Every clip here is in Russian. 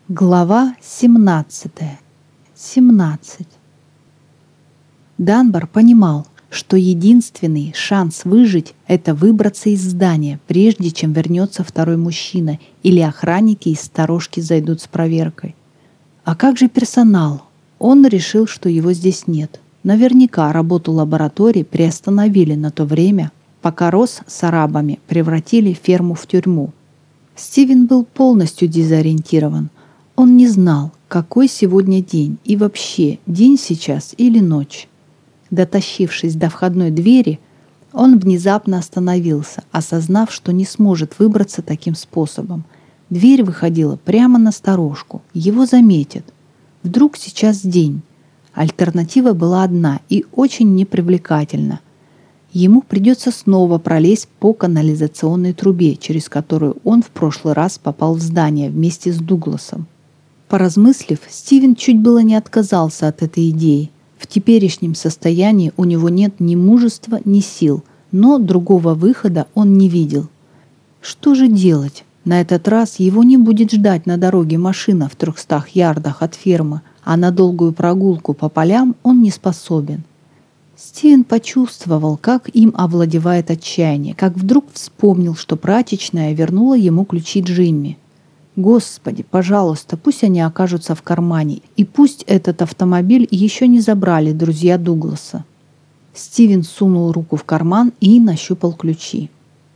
Глава 17. 17. Данбар понимал, что единственный шанс выжить – это выбраться из здания, прежде чем вернется второй мужчина или охранники из сторожки зайдут с проверкой. А как же персонал? Он решил, что его здесь нет. Наверняка работу лаборатории приостановили на то время, пока Росс с арабами превратили ферму в тюрьму. Стивен был полностью дезориентирован. Он не знал, какой сегодня день и вообще день сейчас или ночь. Дотащившись до входной двери, он внезапно остановился, осознав, что не сможет выбраться таким способом. Дверь выходила прямо на сторожку. Его заметят. Вдруг сейчас день. Альтернатива была одна и очень непривлекательна. Ему придется снова пролезть по канализационной трубе, через которую он в прошлый раз попал в здание вместе с Дугласом. Поразмыслив, Стивен чуть было не отказался от этой идеи. В теперешнем состоянии у него нет ни мужества, ни сил, но другого выхода он не видел. Что же делать? На этот раз его не будет ждать на дороге машина в 300 ярдах от фермы, а на долгую прогулку по полям он не способен. Стивен почувствовал, как им овладевает отчаяние, как вдруг вспомнил, что прачечная вернула ему ключи Джимми. Господи, пожалуйста, пусть они окажутся в кармане, и пусть этот автомобиль еще не забрали друзья Дугласа. Стивен сунул руку в карман и нащупал ключи.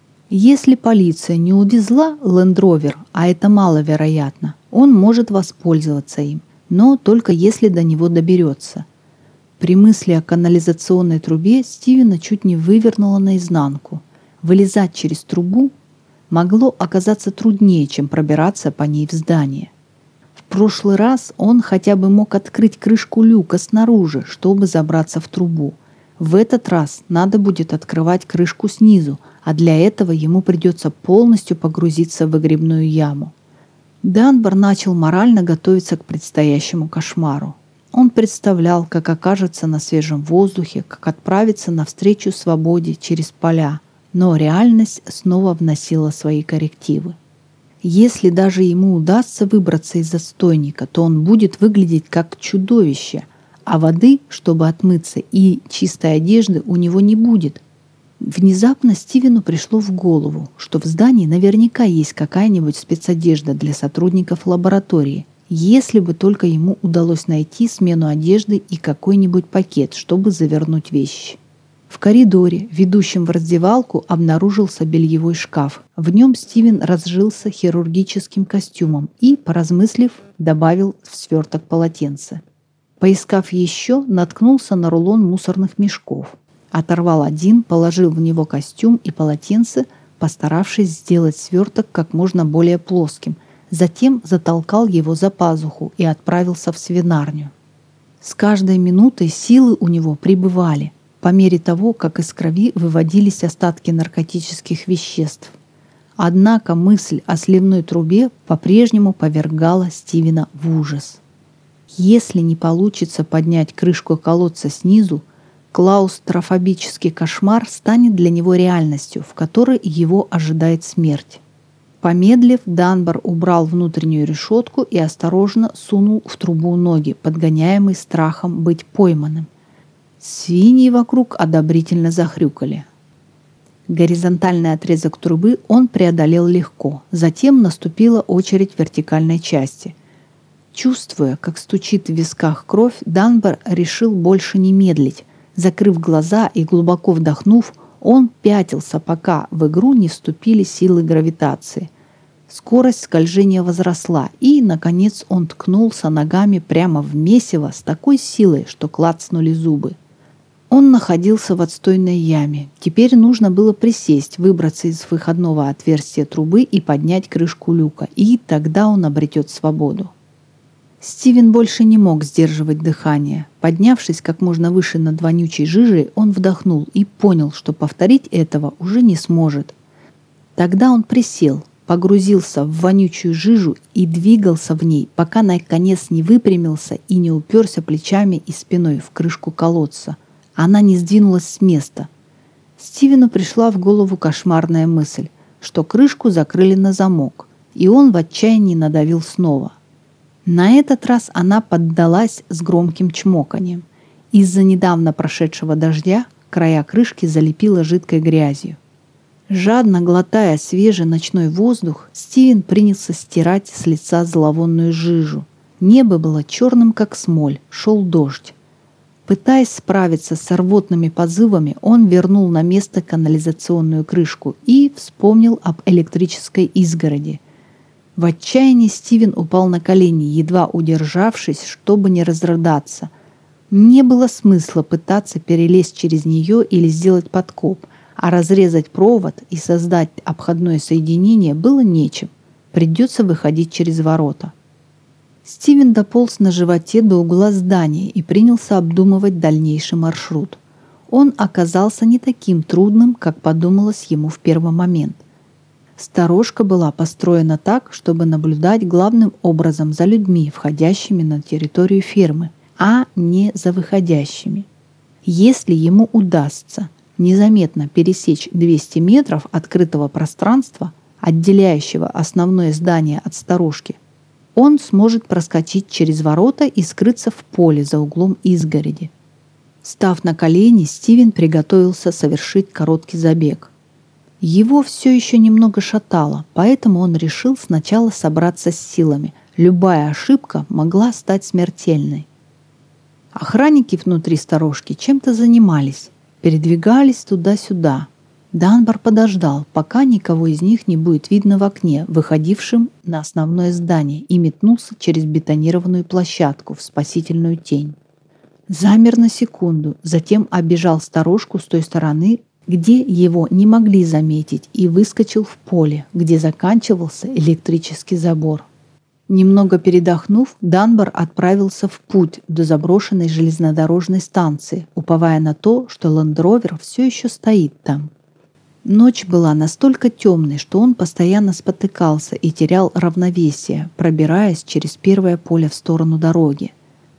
Если полиция не увезла Лэнд-Ровер, а это маловероятно, он может воспользоваться им, но только если до него доберется. При мысли о канализационной трубе Стивена чуть не вывернуло наизнанку. Вылезать через трубу могло оказаться труднее, чем пробираться по ней в здание. В прошлый раз он хотя бы мог открыть крышку люка снаружи, чтобы забраться в трубу. В этот раз надо будет открывать крышку снизу, а для этого ему придется полностью погрузиться в выгребную яму. Данбар начал морально готовиться к предстоящему кошмару. Он представлял, как окажется на свежем воздухе, как отправится навстречу свободе через поля. Но реальность снова вносила свои коррективы. Если даже ему удастся выбраться из отстойника, то он будет выглядеть как чудовище, а воды, чтобы отмыться, и чистой одежды у него не будет. Внезапно Стивену пришло в голову, что в здании наверняка есть какая-нибудь спецодежда для сотрудников лаборатории, если бы только ему удалось найти смену одежды и какой-нибудь пакет, чтобы завернуть вещи. В коридоре, ведущем в раздевалку, обнаружился бельевой шкаф. В нем Стивен разжился хирургическим костюмом и, поразмыслив, добавил в сверток полотенце. Поискав еще, наткнулся на рулон мусорных мешков. Оторвал один, положил в него костюм и полотенце, постаравшись сделать сверток как можно более плоским. Затем затолкал его за пазуху и отправился в свинарню. С каждой минутой силы у него прибывали, по мере того, как из крови выводились остатки наркотических веществ. Однако мысль о сливной трубе по-прежнему повергала Стивена в ужас. Если не получится поднять крышку колодца снизу, клаустрофобический кошмар станет для него реальностью, в которой его ожидает смерть. Помедлив, Данбар убрал внутреннюю решетку и осторожно сунул в трубу ноги, подгоняемый страхом быть пойманным. Свиньи вокруг одобрительно захрюкали. Горизонтальный отрезок трубы он преодолел легко. Затем наступила очередь вертикальной части. Чувствуя, как стучит в висках кровь, Данбар решил больше не медлить. Закрыв глаза и глубоко вдохнув, он пятился, пока в игру не вступили силы гравитации. Скорость скольжения возросла, и, наконец, он ткнулся ногами прямо в месиво с такой силой, что клацнули зубы. Он находился в отстойной яме. Теперь нужно было присесть, выбраться из выходного отверстия трубы и поднять крышку люка, и тогда он обретет свободу. Стивен больше не мог сдерживать дыхание. Поднявшись как можно выше над вонючей жижей, он вдохнул и понял, что повторить этого уже не сможет. Тогда он присел, погрузился в вонючую жижу и двигался в ней, пока наконец не выпрямился и не уперся плечами и спиной в крышку колодца. Она не сдвинулась с места. Стивену пришла в голову кошмарная мысль, что крышку закрыли на замок, и он в отчаянии надавил снова. На этот раз она поддалась с громким чмоканием. Из-за недавно прошедшего дождя края крышки залепило жидкой грязью. Жадно глотая свежий ночной воздух, Стивен принялся стирать с лица зловонную жижу. Небо было черным, как смоль, шел дождь. Пытаясь справиться с рвотными позывами, он вернул на место канализационную крышку и вспомнил об электрической изгороди. В отчаянии Стивен упал на колени, едва удержавшись, чтобы не разрыдаться. Не было смысла пытаться перелезть через нее или сделать подкоп, а разрезать провод и создать обходное соединение было нечем. Придется выходить через ворота. Стивен дополз на животе до угла здания и принялся обдумывать дальнейший маршрут. Он оказался не таким трудным, как подумалось ему в первый момент. Сторожка была построена так, чтобы наблюдать главным образом за людьми, входящими на территорию фермы, а не за выходящими. Если ему удастся незаметно пересечь 200 метров открытого пространства, отделяющего основное здание от сторожки, он сможет проскочить через ворота и скрыться в поле за углом изгороди. Став на колени, Стивен приготовился совершить короткий забег. Его все еще немного шатало, поэтому он решил сначала собраться с силами. Любая ошибка могла стать смертельной. Охранники внутри сторожки чем-то занимались, передвигались туда-сюда. Данбар подождал, пока никого из них не будет видно в окне, выходившем на основное здание, и метнулся через бетонированную площадку в спасительную тень. Замер на секунду, затем оббежал сторожку с той стороны, где его не могли заметить, и выскочил в поле, где заканчивался электрический забор. Немного передохнув, Данбар отправился в путь до заброшенной железнодорожной станции, уповая на то, что Лэнд-Ровер все еще стоит там. Ночь была настолько темной, что он постоянно спотыкался и терял равновесие, пробираясь через первое поле в сторону дороги.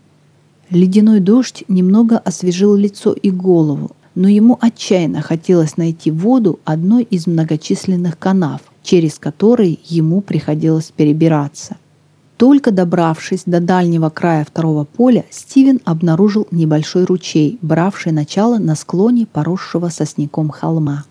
Ледяной дождь немного освежил лицо и голову, но ему отчаянно хотелось найти воду одной из многочисленных канав, через которые ему приходилось перебираться. Только добравшись до дальнего края второго поля, Стивен обнаружил небольшой ручей, бравший начало на склоне поросшего сосняком холма.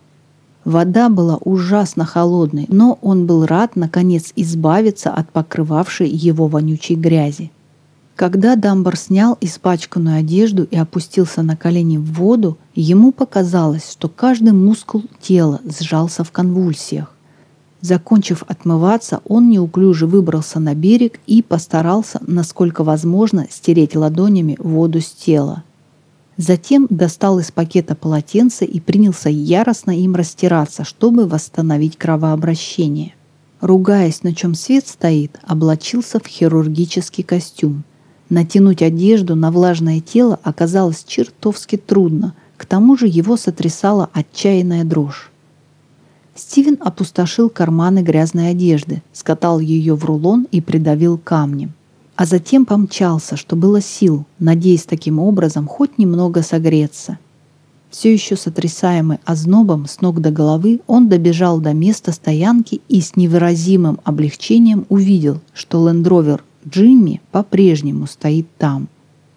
Вода была ужасно холодной, но он был рад, наконец, избавиться от покрывавшей его вонючей грязи. Когда Данбар снял испачканную одежду и опустился на колени в воду, ему показалось, что каждый мускул тела сжался в конвульсиях. Закончив отмываться, он неуклюже выбрался на берег и постарался, насколько возможно, стереть ладонями воду с тела. Затем достал из пакета полотенце и принялся яростно им растираться, чтобы восстановить кровообращение. Ругаясь, на чем свет стоит, облачился в хирургический костюм. Натянуть одежду на влажное тело оказалось чертовски трудно, к тому же его сотрясала отчаянная дрожь. Стивен опустошил карманы грязной одежды, скатал ее в рулон и придавил камнем. А затем помчался, что было сил, надеясь таким образом хоть немного согреться. Все еще сотрясаемый ознобом с ног до головы, он добежал до места стоянки и с невыразимым облегчением увидел, что Лэнд-Ровер Джимми по-прежнему стоит там.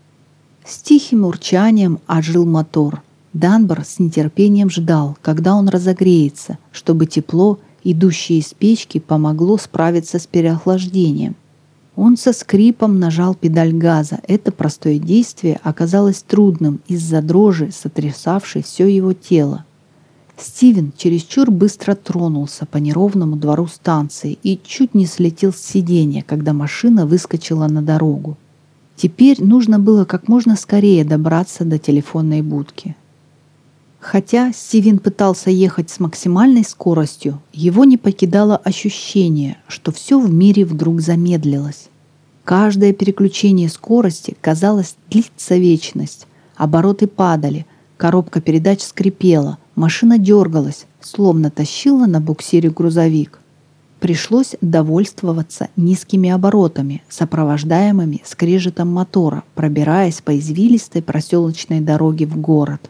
С тихим урчанием ожил мотор. Данбар с нетерпением ждал, когда он разогреется, чтобы тепло, идущее из печки, помогло справиться с переохлаждением. Он со скрипом нажал педаль газа. Это простое действие оказалось трудным из-за дрожи, сотрясавшей все его тело. Стивен чересчур быстро тронулся по неровному двору станции и чуть не слетел с сиденья, когда машина выскочила на дорогу. Теперь нужно было как можно скорее добраться до телефонной будки. Хотя Стивен пытался ехать с максимальной скоростью, его не покидало ощущение, что все в мире вдруг замедлилось. Каждое переключение скорости, казалось, длится вечность. Обороты падали, коробка передач скрипела, машина дергалась, словно тащила на буксире грузовик. Пришлось довольствоваться низкими оборотами, сопровождаемыми скрежетом мотора, пробираясь по извилистой проселочной дороге в город.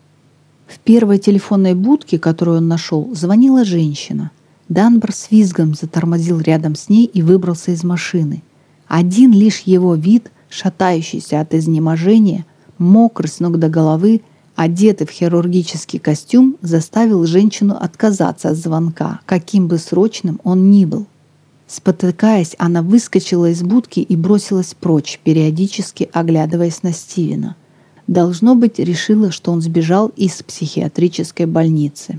В первой телефонной будке, которую он нашел, звонила женщина. Данбар с визгом затормозил рядом с ней и выбрался из машины. Один лишь его вид, шатающийся от изнеможения, мокрый с ног до головы, одетый в хирургический костюм, заставил женщину отказаться от звонка, каким бы срочным он ни был. Спотыкаясь, она выскочила из будки и бросилась прочь, периодически оглядываясь на Стивена. Должно быть, решила, что он сбежал из психиатрической больницы.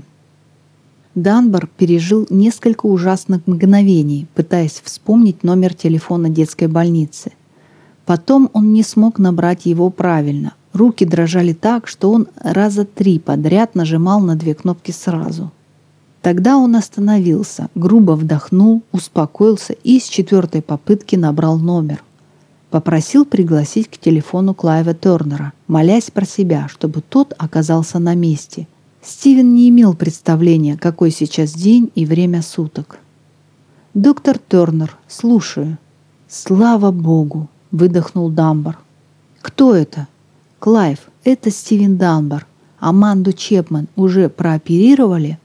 Данбар пережил несколько ужасных мгновений, пытаясь вспомнить номер телефона детской больницы. Потом он не смог набрать его правильно. Руки дрожали так, что он раза 3 подряд нажимал на 2 кнопки сразу. Тогда он остановился, грубо вдохнул, успокоился и с 4-й попытки набрал номер. Попросил пригласить к телефону Клайва Тернера, молясь про себя, чтобы тот оказался на месте. Стивен не имел представления, какой сейчас день и время суток. «Доктор Тернер, слушаю». «Слава Богу!» — выдохнул Данбар. «Кто это?» «Клайв, это Стивен Данбар. Аманду Чепмен уже прооперировали?»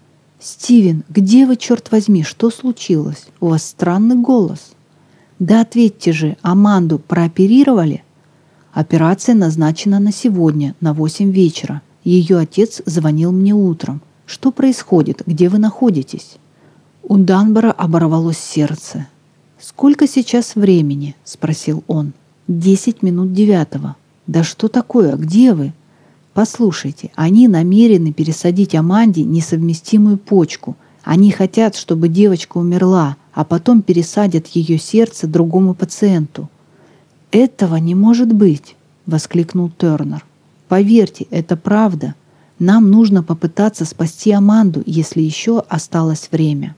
«Стивен, где вы, черт возьми, что случилось? У вас странный голос». «Да ответьте же, Аманду прооперировали?» «Операция назначена на сегодня, на 8 вечера. Ее отец звонил мне утром. Что происходит? Где вы находитесь?» У Данбара оборвалось сердце. «Сколько сейчас времени?» — спросил он. 10 минут 9. «Да что такое? Где вы?» «Послушайте, они намерены пересадить Аманде несовместимую почку. Они хотят, чтобы девочка умерла, а потом пересадят ее сердце другому пациенту». «Этого не может быть!» — воскликнул Тернер. «Поверьте, это правда. Нам нужно попытаться спасти Аманду, если еще осталось время».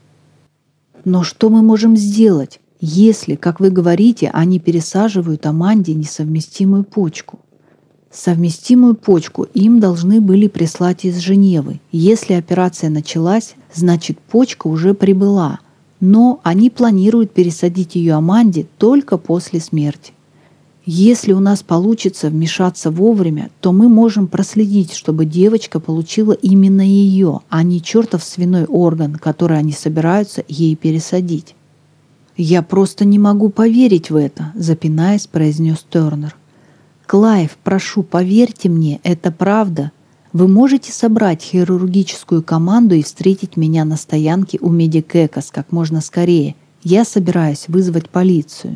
«Но что мы можем сделать, если, как вы говорите, они пересаживают Аманде несовместимую почку?» Совместимую почку им должны были прислать из Женевы. Если операция началась, значит почка уже прибыла. Но они планируют пересадить ее Аманде только после смерти. Если у нас получится вмешаться вовремя, то мы можем проследить, чтобы девочка получила именно ее, а не чертов свиной орган, который они собираются ей пересадить. «Я просто не могу поверить в это», — запинаясь, произнес Тернер. «Клайв, прошу, поверьте мне, это правда. Вы можете собрать хирургическую команду и встретить меня на стоянке у Медик-Экос как можно скорее. Я собираюсь вызвать полицию».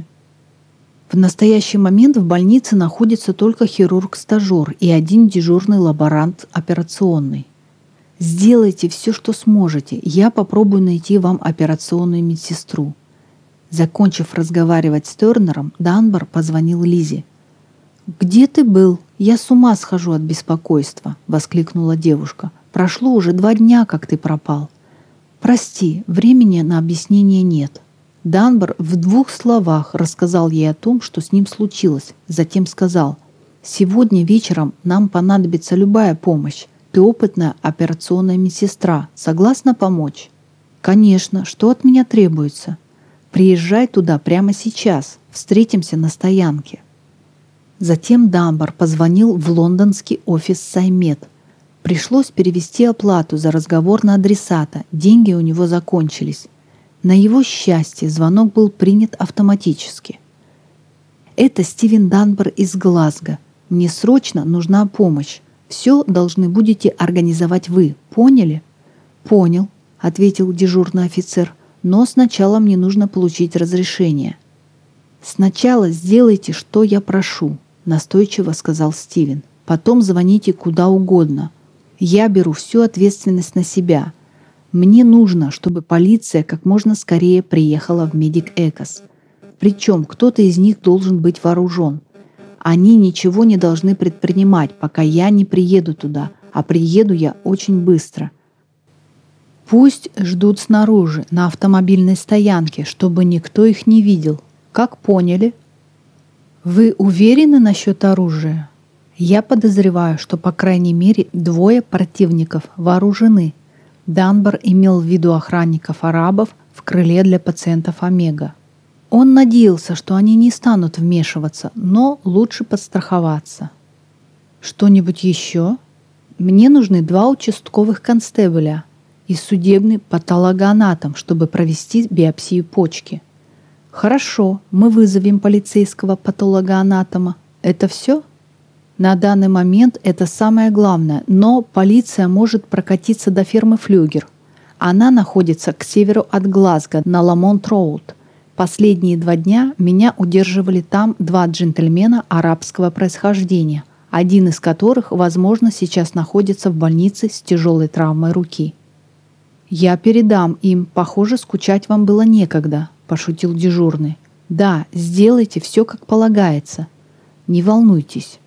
В настоящий момент в больнице находится только хирург-стажер и один дежурный лаборант операционный. «Сделайте все, что сможете. Я попробую найти вам операционную медсестру». Закончив разговаривать с Тернером, Данбар позвонил Лизе. «Где ты был? Я с ума схожу от беспокойства», — воскликнула девушка. «Прошло уже 2 дня, как ты пропал». «Прости, времени на объяснение нет». Данбар в 2 словах рассказал ей о том, что с ним случилось. Затем сказал: «Сегодня вечером нам понадобится любая помощь. Ты опытная операционная медсестра. Согласна помочь?» «Конечно. Что от меня требуется?» «Приезжай туда прямо сейчас. Встретимся на стоянке». Затем Данбар позвонил в лондонский офис Саймед. Пришлось перевести оплату за разговор на адресата. Деньги у него закончились. На его счастье звонок был принят автоматически. «Это Стивен Данбар из Глазго. Мне срочно нужна помощь. Все должны будете организовать вы. Поняли?» «Понял», — ответил дежурный офицер. «Но сначала мне нужно получить разрешение». «Сначала сделайте, что я прошу», — настойчиво сказал Стивен. «Потом звоните куда угодно. Я беру всю ответственность на себя. Мне нужно, чтобы полиция как можно скорее приехала в Медик-Экос. Причем кто-то из них должен быть вооружен. Они ничего не должны предпринимать, пока я не приеду туда, а приеду я очень быстро. Пусть ждут снаружи, на автомобильной стоянке, чтобы никто их не видел. Как поняли?» «Вы уверены насчет оружия?» «Я подозреваю, что по крайней мере 2 противников вооружены». Данбар имел в виду охранников-арабов в крыле для пациентов Омега. Он надеялся, что они не станут вмешиваться, но лучше подстраховаться. «Что-нибудь еще?» «Мне нужны 2 участковых констебля и судебный патологоанатом, чтобы провести биопсию почки». Хорошо, мы вызовем полицейского патологоанатома. Это все? На данный момент это самое главное, но полиция может прокатиться до фермы Флюгер. Она находится к северу от Глазго на Ламонт-Роуд. Последние 2 дня меня удерживали там 2 джентльмена арабского происхождения, один из которых, возможно, сейчас находится в больнице с тяжелой травмой руки. «Я передам им, похоже, скучать вам было некогда», – пошутил дежурный. «Да, сделайте все как полагается. Не волнуйтесь».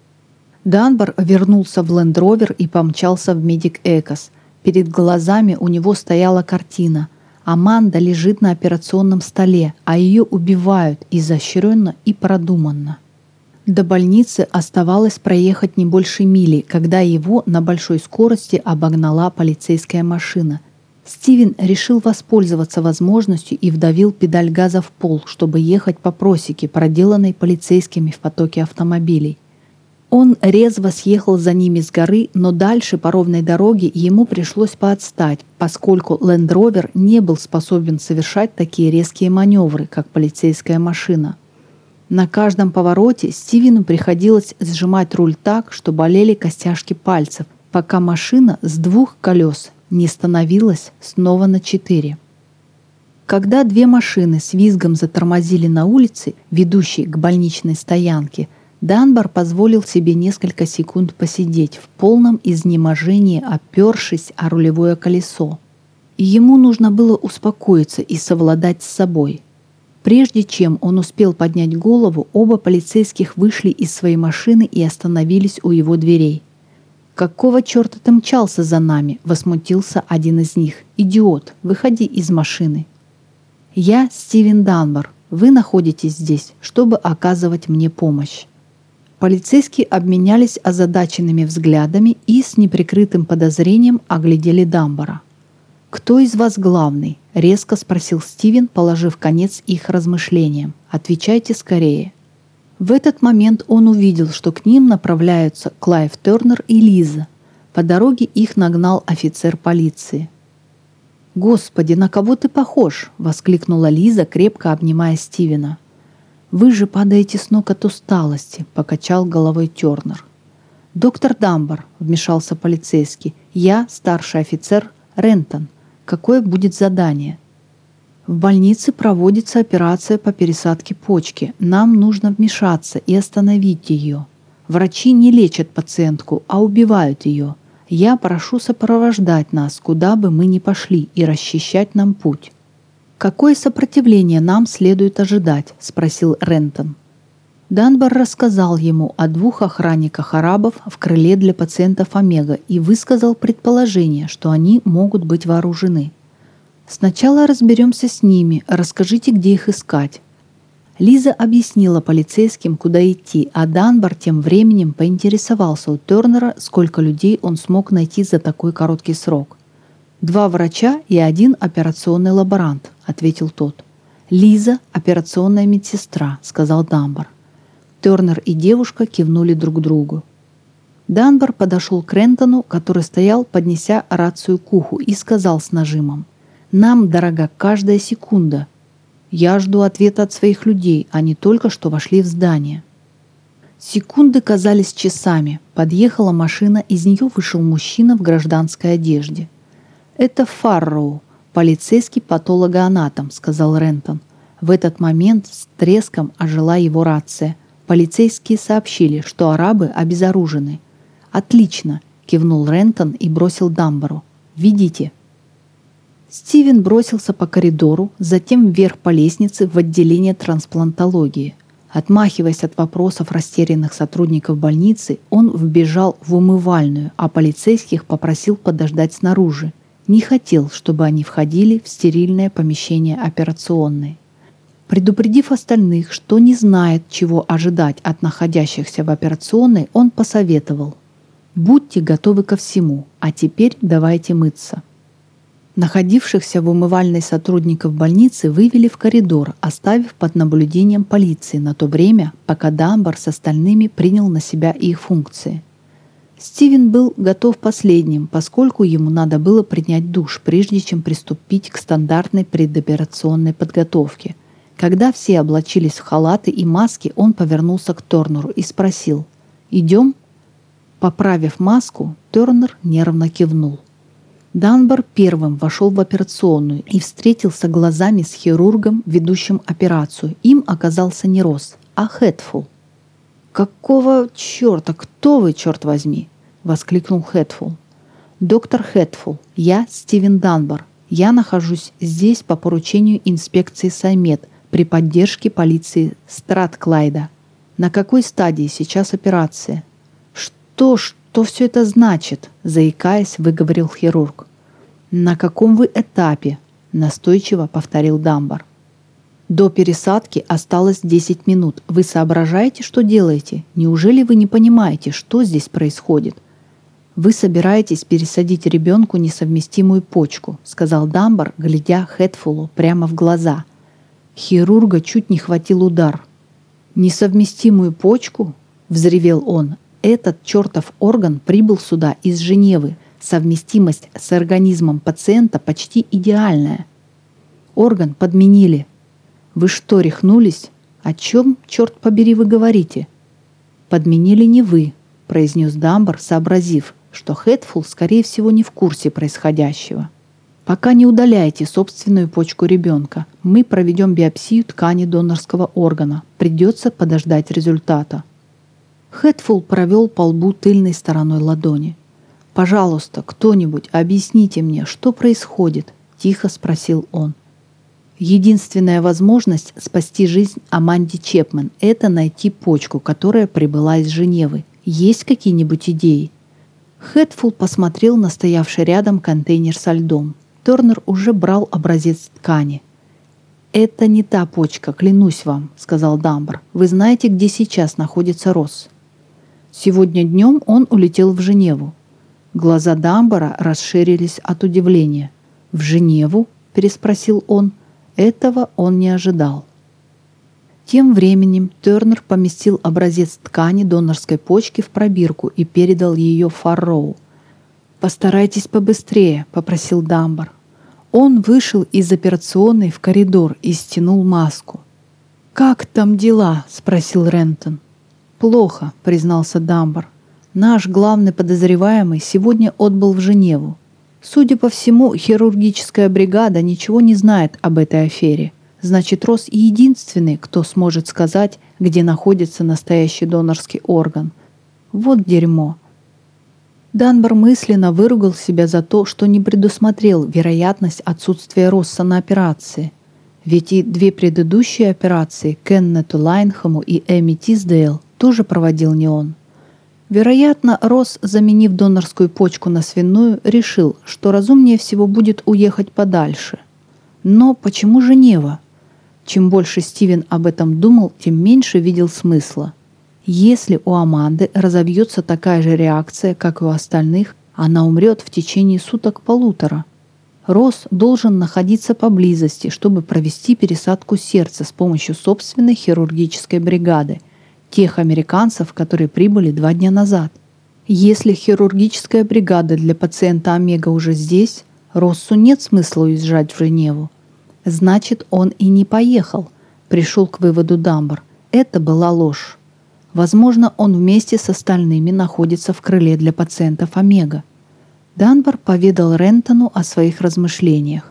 Данбар вернулся в Лэнд-Ровер и помчался в Медик Экос. Перед глазами у него стояла картина. Аманда лежит на операционном столе, а ее убивают изощренно и продуманно. До больницы оставалось проехать не больше мили, когда его на большой скорости обогнала полицейская машина. Стивен решил воспользоваться возможностью и вдавил педаль газа в пол, чтобы ехать по просеке, проделанной полицейскими в потоке автомобилей. Он резво съехал за ними с горы, но дальше по ровной дороге ему пришлось поотстать, поскольку Лэнд-Ровер не был способен совершать такие резкие маневры, как полицейская машина. На каждом повороте Стивену приходилось сжимать руль так, что болели костяшки пальцев, пока машина с 2 колес не становилась снова на 4. Когда 2 машины с визгом затормозили на улице, ведущей к больничной стоянке, Данбар позволил себе несколько секунд посидеть в полном изнеможении, опершись о рулевое колесо. И ему нужно было успокоиться и совладать с собой. Прежде чем он успел поднять голову, оба полицейских вышли из своей машины и остановились у его дверей. «Какого черта ты мчался за нами?» – возмутился один из них. «Идиот, выходи из машины». «Я Стивен Данбар. Вы находитесь здесь, чтобы оказывать мне помощь». Полицейские обменялись озадаченными взглядами и с неприкрытым подозрением оглядели Данбара. «Кто из вас главный?» – резко спросил Стивен, положив конец их размышлениям. «Отвечайте скорее». В этот момент он увидел, что к ним направляются Клайв Тернер и Лиза. По дороге их нагнал офицер полиции. «Господи, на кого ты похож?» – воскликнула Лиза, крепко обнимая Стивена. «Вы же падаете с ног от усталости», – покачал головой Тернер. «Доктор Данбар», – вмешался полицейский, – «я старший офицер Рентон. Какое будет задание?» «В больнице проводится операция по пересадке почки. Нам нужно вмешаться и остановить ее. Врачи не лечат пациентку, а убивают ее. Я прошу сопровождать нас, куда бы мы ни пошли, и расчищать нам путь». «Какое сопротивление нам следует ожидать?» – спросил Рентон. Данбар рассказал ему о 2 охранниках-арабов в крыле для пациентов Омега и высказал предположение, что они могут быть вооружены. «Сначала разберемся с ними, расскажите, где их искать». Лиза объяснила полицейским, куда идти, а Данбар тем временем поинтересовался у Тернера, сколько людей он смог найти за такой короткий срок. 2 врача и 1 операционный лаборант», — ответил тот. «Лиза — операционная медсестра», — сказал Данбар. Тернер и девушка кивнули друг другу. Данбар подошел к Рентону, который стоял, поднеся рацию к уху, и сказал с нажимом: «Нам дорога каждая секунда. Я жду ответа от своих людей, они только что вошли в здание». Секунды казались часами. Подъехала машина, из нее вышел мужчина в гражданской одежде. «Это Фарроу, полицейский патологоанатом», — сказал Рентон. В этот момент с треском ожила его рация. Полицейские сообщили, что арабы обезоружены. «Отлично», — кивнул Рентон и бросил Данбару. «Ведите». Стивен бросился по коридору, затем вверх по лестнице в отделение трансплантологии. Отмахиваясь от вопросов растерянных сотрудников больницы, он вбежал в умывальную, а полицейских попросил подождать снаружи. Не хотел, чтобы они входили в стерильное помещение операционной. Предупредив остальных, что не знает, чего ожидать от находящихся в операционной, он посоветовал: «Будьте готовы ко всему, а теперь давайте мыться». Находившихся в умывальной сотрудников больницы вывели в коридор, оставив под наблюдением полиции на то время, пока Данбар с остальными принял на себя их функции. Стивен был готов последним, поскольку ему надо было принять душ, прежде чем приступить к стандартной предоперационной подготовке. Когда все облачились в халаты и маски, он повернулся к Тернеру и спросил: «Идем?» Поправив маску, Тернер нервно кивнул. Данбар первым вошел в операционную и встретился глазами с хирургом, ведущим операцию. Им оказался не Росс, а Хэтфул. «Какого черта? Кто вы, черт возьми?» — воскликнул Хэтфул. «Доктор Хэтфул, я Стивен Данбар. Я нахожусь здесь по поручению инспекции Саймед при поддержке полиции Стратклайда. На какой стадии сейчас операция?» «Что все это значит?» — заикаясь, выговорил хирург. «На каком вы этапе?» — настойчиво повторил Данбар. «До пересадки осталось 10 минут. Вы соображаете, что делаете? Неужели вы не понимаете, что здесь происходит?» «Вы собираетесь пересадить ребенку несовместимую почку», — сказал Данбар, глядя Хэтфулу прямо в глаза. Хирурга чуть не хватил удар. «Несовместимую почку?» — взревел он. «Этот чертов орган прибыл сюда из Женевы. Совместимость с организмом пациента почти идеальная. Орган подменили. Вы что, рехнулись? О чем, черт побери, вы говорите?» «Подменили не вы», — произнес Данбар, сообразив, что Хэтфул, скорее всего, не в курсе происходящего. «Пока не удаляйте собственную почку ребенка. Мы проведем биопсию ткани донорского органа. Придется подождать результата». Хэтфул провел по лбу тыльной стороной ладони. «Пожалуйста, кто-нибудь, объясните мне, что происходит?» — тихо спросил он. «Единственная возможность спасти жизнь Аманде Чепмен — это найти почку, которая прибыла из Женевы. Есть какие-нибудь идеи?» Хэтфул посмотрел на стоявший рядом контейнер со льдом. Тернер уже брал образец ткани. «Это не та почка, клянусь вам», — сказал Данбар. «Вы знаете, где сейчас находится Росс?» «Сегодня днем он улетел в Женеву». Глаза Данбара расширились от удивления. «В Женеву?» — переспросил он. Этого он не ожидал. Тем временем Тернер поместил образец ткани донорской почки в пробирку и передал ее Фарроу. «Постарайтесь побыстрее», — попросил Данбар. Он вышел из операционной в коридор и стянул маску. «Как там дела?» — спросил Рентон. «Плохо», — признался Данбар. «Наш главный подозреваемый сегодня отбыл в Женеву. Судя по всему, хирургическая бригада ничего не знает об этой афере. Значит, Росс единственный, кто сможет сказать, где находится настоящий донорский орган. Вот дерьмо». Данбар мысленно выругал себя за то, что не предусмотрел вероятность отсутствия Росса на операции. Ведь и две предыдущие операции Кеннету Лайнхэму и Эми Тисдейл тоже проводил не он. Вероятно, Росс, заменив донорскую почку на свиную, решил, что разумнее всего будет уехать подальше. Но почему Женева? Чем больше Стивен об этом думал, тем меньше видел смысла. Если у Аманды разовьется такая же реакция, как и у остальных, она умрет в течение суток-полутора. Росс должен находиться поблизости, чтобы провести пересадку сердца с помощью собственной хирургической бригады, тех американцев, которые прибыли 2 дня назад. Если хирургическая бригада для пациента Омега уже здесь, Россу нет смысла уезжать в Женеву. Значит, он и не поехал, пришел к выводу Данбар. Это была ложь. Возможно, он вместе с остальными находится в крыле для пациентов Омега. Данбар поведал Рентону о своих размышлениях.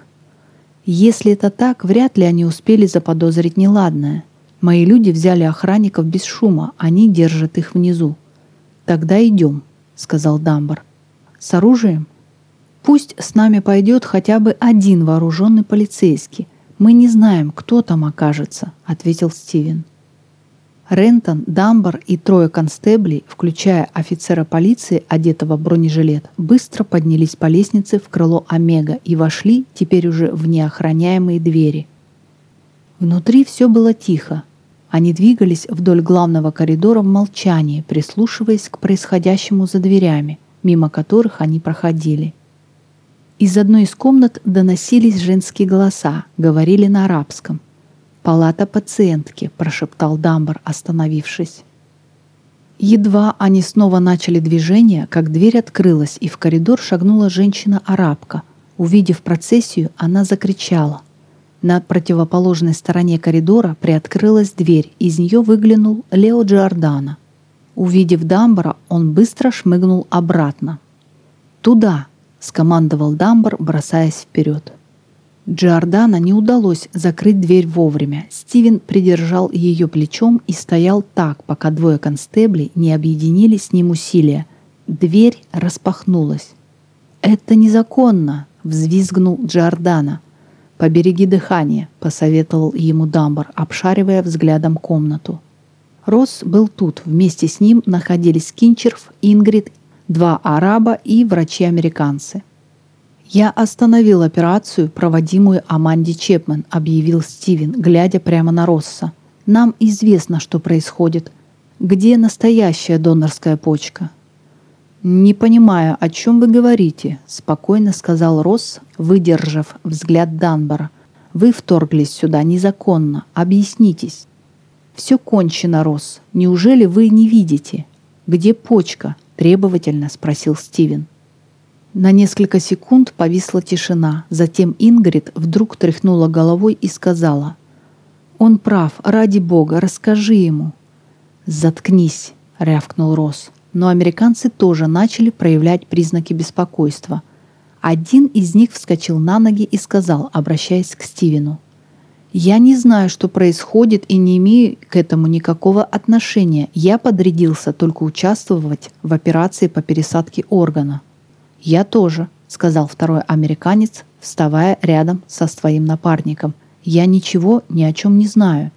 Если это так, вряд ли они успели заподозрить неладное. Мои люди взяли охранников без шума, они держат их внизу. «Тогда идем», — сказал Данбар. «С оружием? Пусть с нами пойдет хотя бы один вооруженный полицейский. Мы не знаем, кто там окажется», — ответил Стивен. Рентон, Данбар и 3 констеблей, включая офицера полиции, одетого в бронежилет, быстро поднялись по лестнице в крыло Омега и вошли теперь уже в неохраняемые двери. Внутри все было тихо. Они двигались вдоль главного коридора в молчании, прислушиваясь к происходящему за дверями, мимо которых они проходили. Из одной из комнат доносились женские голоса, говорили на арабском. «Палата пациентки», — прошептал Данбар, остановившись. Едва они снова начали движение, как дверь открылась, и в коридор шагнула женщина-арабка. Увидев процессию, она закричала: На противоположной стороне коридора приоткрылась дверь, из нее выглянул Лео Джордано. Увидев Дамбара, он быстро шмыгнул обратно. «Туда!» — скомандовал Дамбар, бросаясь вперед. Джордано не удалось закрыть дверь вовремя. Стивен придержал ее плечом и стоял так, пока двое констеблей не объединили с ним усилия. Дверь распахнулась. «Это незаконно!» — взвизгнул Джордано. «Побереги дыхание», — посоветовал ему Дамбар, обшаривая взглядом комнату. Росс был тут. Вместе с ним находились Кинчерф, Ингрид, 2 араба и врачи-американцы. «Я остановил операцию, проводимую Аманди Чепмен», — объявил Стивен, глядя прямо на Росса. «Нам известно, что происходит. Где настоящая донорская почка?» «Не понимаю, о чем вы говорите», — спокойно сказал Росс, выдержав взгляд Дамбара. «Вы вторглись сюда незаконно. Объяснитесь». «Все кончено, Росс. Неужели вы не видите?» «Где почка?» — требовательно спросил Стивен. На несколько секунд повисла тишина. Затем Ингрид вдруг тряхнула головой и сказала: «Он прав. Ради бога, расскажи ему». «Заткнись», — рявкнул Росс. Но американцы тоже начали проявлять признаки беспокойства. Один из них вскочил на ноги и сказал, обращаясь к Стивену: «Я не знаю, что происходит, и не имею к этому никакого отношения. Я подрядился только участвовать в операции по пересадке органа». «Я тоже», — сказал второй американец, вставая рядом со своим напарником. «Я ничего ни о чем не знаю».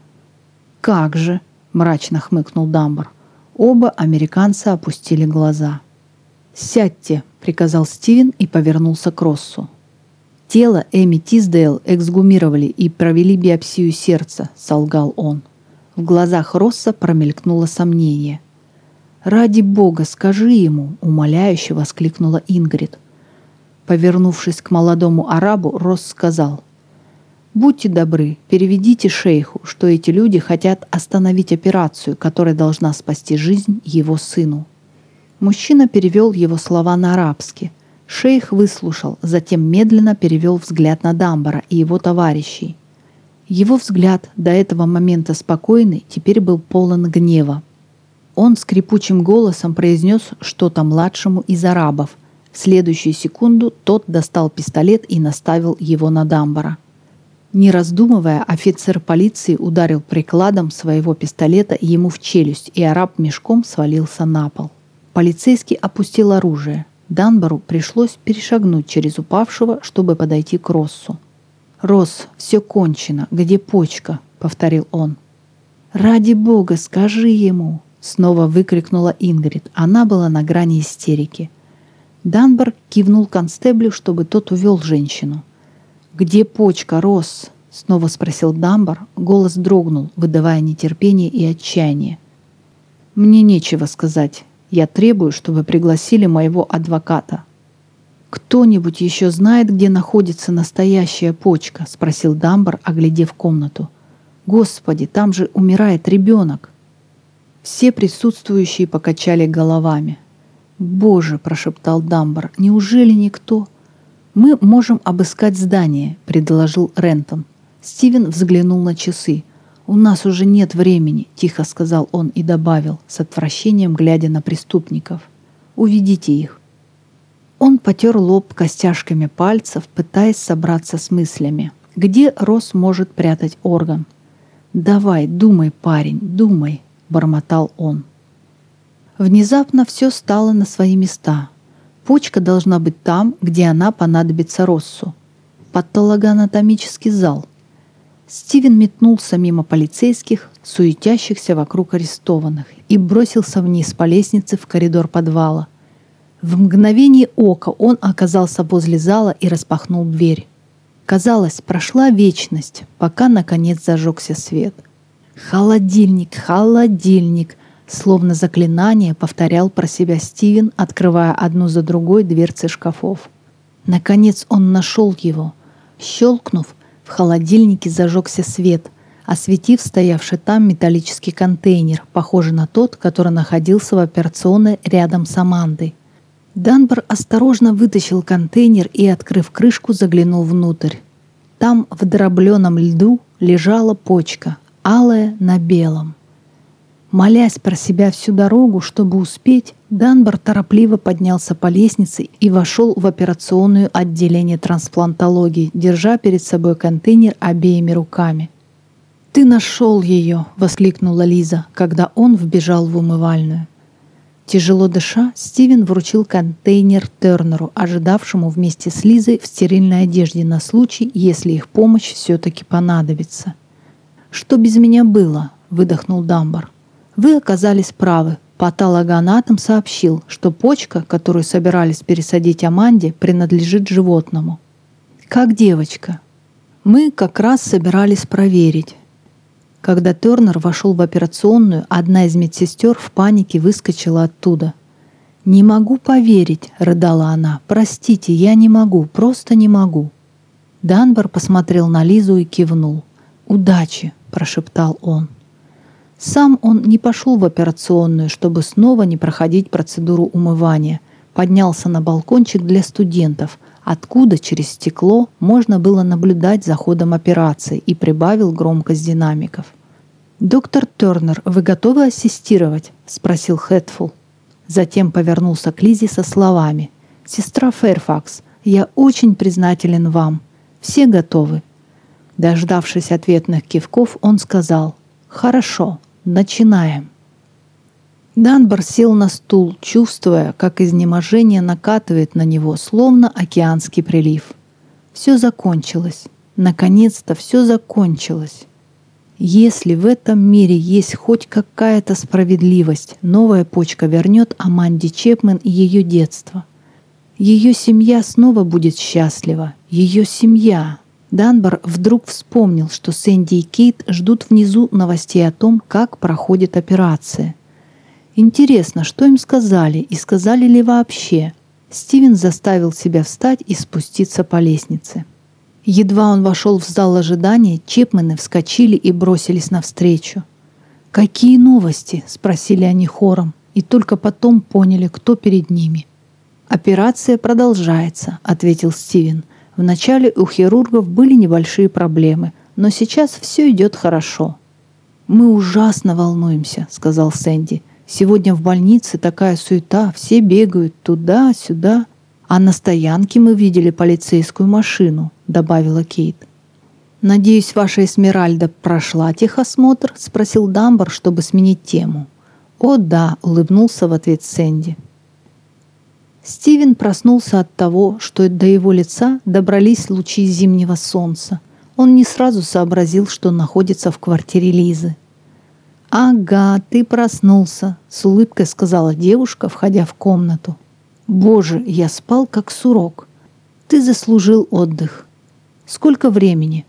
«Как же», — мрачно хмыкнул Дамбар. Оба американца опустили глаза. «Сядьте», — приказал Стивен и повернулся к Россу. «Тело Эми Тисдейл эксгумировали и провели биопсию сердца», — солгал он. В глазах Росса промелькнуло сомнение. «Ради бога, скажи ему!» — умоляюще воскликнула Ингрид. Повернувшись к молодому арабу, Росс сказал: «Будьте добры, переведите шейху, что эти люди хотят остановить операцию, которая должна спасти жизнь его сыну». Мужчина перевел его слова на арабский. Шейх выслушал, затем медленно перевел взгляд на Дамбара и его товарищей. Его взгляд, до этого момента спокойный, теперь был полон гнева. Он скрипучим голосом произнес что-то младшему из арабов. В следующую секунду тот достал пистолет и наставил его на Дамбара. Не раздумывая, офицер полиции ударил прикладом своего пистолета ему в челюсть, и араб мешком свалился на пол. Полицейский опустил оружие. Дамбару пришлось перешагнуть через упавшего, чтобы подойти к Россу. «Росс, все кончено. Где почка?» — повторил он. «Ради бога, скажи ему!» — снова выкрикнула Ингрид. Она была на грани истерики. Дамбар кивнул констеблю, чтобы тот увел женщину. «Где почка, Росс?» — снова спросил Дамбар. Голос дрогнул, выдавая нетерпение и отчаяние. «Мне нечего сказать. Я требую, чтобы пригласили моего адвоката». «Кто-нибудь еще знает, где находится настоящая почка?» — спросил Дамбар, оглядев комнату. «Господи, там же умирает ребенок!» Все присутствующие покачали головами. «Боже!» — прошептал Дамбар. «Неужели никто?» «Мы можем обыскать здание», — предложил Рентон. Стивен взглянул на часы. «У нас уже нет времени», — тихо сказал он и добавил, с отвращением глядя на преступников. «Уведите их». Он потер лоб костяшками пальцев, пытаясь собраться с мыслями. Где Росс может прятать орган? «Давай, думай, парень, думай», — бормотал он. Внезапно все стало на свои места. Почка должна быть там, где она понадобится Россу. Патологоанатомический зал. Стивен метнулся мимо полицейских, суетящихся вокруг арестованных, и бросился вниз по лестнице в коридор подвала. В мгновение ока он оказался возле зала и распахнул дверь. Казалось, прошла вечность, пока наконец зажегся свет. «Холодильник, холодильник!» Словно заклинание повторял про себя Стивен, открывая одну за другой дверцы шкафов. Наконец он нашел его. Щелкнув, в холодильнике зажегся свет, осветив стоявший там металлический контейнер, похожий на тот, который находился в операционной рядом с Амандой. Дамбар осторожно вытащил контейнер и, открыв крышку, заглянул внутрь. Там в дробленом льду лежала почка, алая на белом. Молясь про себя всю дорогу, чтобы успеть, Данбар торопливо поднялся по лестнице и вошел в операционное отделение трансплантологии, держа перед собой контейнер обеими руками. «Ты нашел ее!» — воскликнула Лиза, когда он вбежал в умывальную. Тяжело дыша, Стивен вручил контейнер Тернеру, ожидавшему вместе с Лизой в стерильной одежде на случай, если их помощь все-таки понадобится. «Что без меня было?» — выдохнул Данбар. «Вы оказались правы. Патологоанатом сообщил, что почка, которую собирались пересадить Аманде, принадлежит животному. Как девочка? Мы как раз собирались проверить». Когда Тернер вошел в операционную, одна из медсестер в панике выскочила оттуда. «Не могу поверить», — рыдала она. «Простите, я не могу, просто не могу». Данбар посмотрел на Лизу и кивнул. «Удачи», — прошептал он. Сам он не пошел в операционную, чтобы снова не проходить процедуру умывания. Поднялся на балкончик для студентов, откуда через стекло можно было наблюдать за ходом операции, и прибавил громкость динамиков. «Доктор Тернер, вы готовы ассистировать?» — спросил Хэтфул. Затем повернулся к Лизе со словами: «Сестра Фэрфакс, я очень признателен вам. Все готовы?» Дождавшись ответных кивков, он сказал: «Хорошо, начинаем». Данбар сел на стул, чувствуя, как изнеможение накатывает на него, словно океанский прилив. Все закончилось. Наконец-то все закончилось. Если в этом мире есть хоть какая-то справедливость, новая почка вернет Аманде Чепмен ее детство. Ее семья снова будет счастлива. Ее семья. Данбар вдруг вспомнил, что Сэнди и Кейт ждут внизу новостей о том, как проходит операция. Интересно, что им сказали и сказали ли вообще? Стивен заставил себя встать и спуститься по лестнице. Едва он вошел в зал ожидания, Чепмены вскочили и бросились навстречу. «Какие новости?» — спросили они хором, и только потом поняли, кто перед ними. «Операция продолжается», — ответил Стивен. «Вначале у хирургов были небольшие проблемы, но сейчас все идет хорошо». «Мы ужасно волнуемся», — сказал Сэнди. «Сегодня в больнице такая суета, все бегают туда-сюда. А на стоянке мы видели полицейскую машину», — добавила Кейт. «Надеюсь, ваша Эсмеральда прошла техосмотр?» — спросил Данбар, чтобы сменить тему. «О да», — улыбнулся в ответ Сэнди. Стивен проснулся от того, что до его лица добрались лучи зимнего солнца. Он не сразу сообразил, что находится в квартире Лизы. «Ага, ты проснулся», — с улыбкой сказала девушка, входя в комнату. «Боже, я спал как сурок. Ты заслужил отдых. Сколько времени?»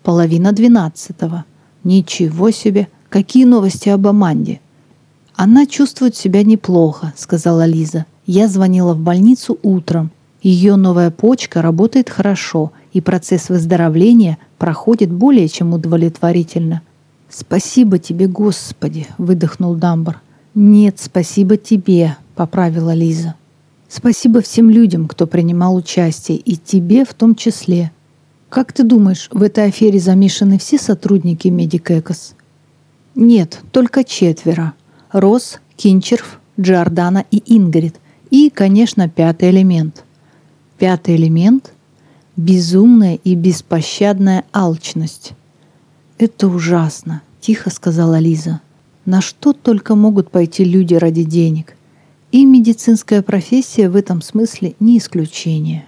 11:30. «Ничего себе! Какие новости об Аманде?» «Она чувствует себя неплохо», — сказала Лиза. «Я звонила в больницу утром. Ее новая почка работает хорошо, и процесс выздоровления проходит более чем удовлетворительно». «Спасибо тебе, Господи!» — выдохнул Данбар. «Нет, спасибо тебе», — поправила Лиза. «Спасибо всем людям, кто принимал участие, и тебе в том числе. Как ты думаешь, в этой афере замешаны все сотрудники Медикэкос?» «Нет, только 4. Росс, Кинчерф, Джордана и Ингрид. И, конечно, 5-й элемент». «5-й элемент?» «Безумная и беспощадная алчность». «Это ужасно», — тихо сказала Лиза. «На что только могут пойти люди ради денег. И медицинская профессия в этом смысле не исключение».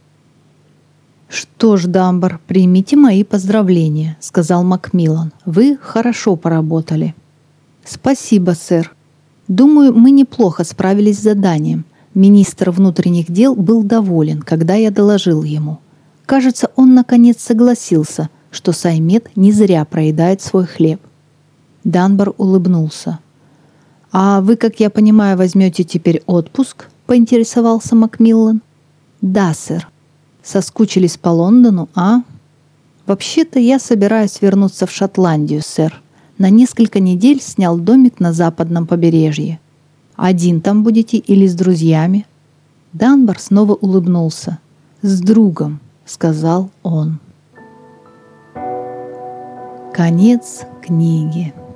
«Что ж, Данбар, примите мои поздравления», — сказал Макмиллан. «Вы хорошо поработали». «Спасибо, сэр. Думаю, мы неплохо справились с заданием. Министр внутренних дел был доволен, когда я доложил ему. Кажется, он наконец согласился, что Саймед не зря проедает свой хлеб». Данбар улыбнулся. «А вы, как я понимаю, возьмете теперь отпуск?» — поинтересовался Макмиллан. «Да, сэр. Соскучились по Лондону, а?» «Вообще-то я собираюсь вернуться в Шотландию, сэр. На несколько недель снял домик на западном побережье. Один там будете или с друзьями?» Данбар снова улыбнулся. «С другом», — сказал он. Конец книги.